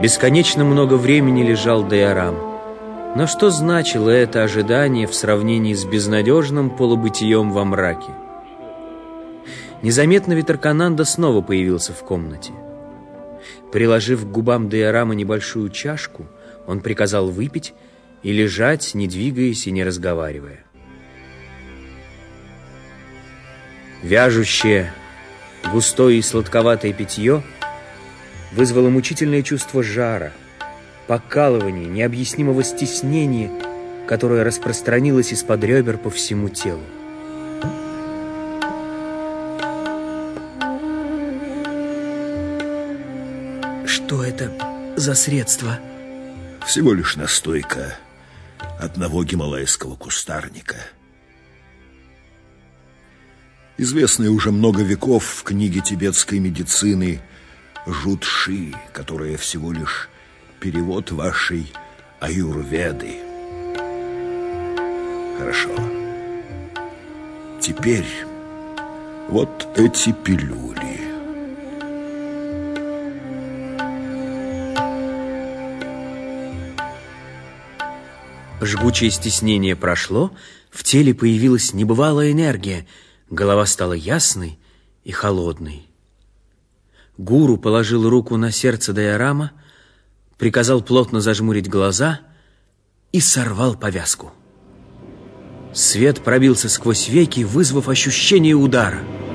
Бесконечно много времени лежал Дайорам. Но что значило это ожидание в сравнении с безнадежным полубытием во мраке? Незаметно Витаркананда снова появился в комнате. Приложив к губам Дайорама небольшую чашку, он приказал выпить и лежать, не двигаясь и не разговаривая. Вяжущее, густое и сладковатое питье вызвало мучительное чувство жара, покалывания, необъяснимого стеснения, которое распространилось из-под ребер по всему телу. Что это за средство? Всего лишь настойка одного гималайского кустарника. Известная уже много веков в книге тибетской медицины Жут-ши, которая всего лишь перевод вашей аюрведы. Хорошо. Теперь вот эти пилюли. Жгучее стеснение прошло, в теле появилась небывалая энергия, голова стала ясной и холодной. Гуру положил руку на сердце Дайорама, приказал плотно зажмурить глаза и сорвал повязку. Свет пробился сквозь веки, вызвав ощущение удара.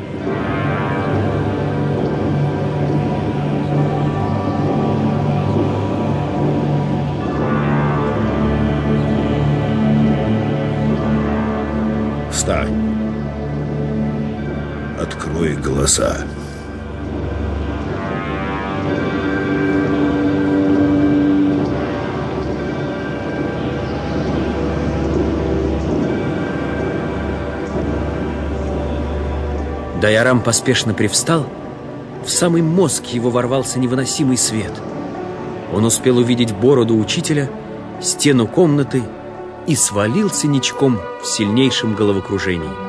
Встань. Открой глаза. Дайорам поспешно привстал. В самый мозг его ворвался невыносимый свет. Он успел увидеть бороду учителя, стену комнаты и свалился ничком в сильнейшем головокружении.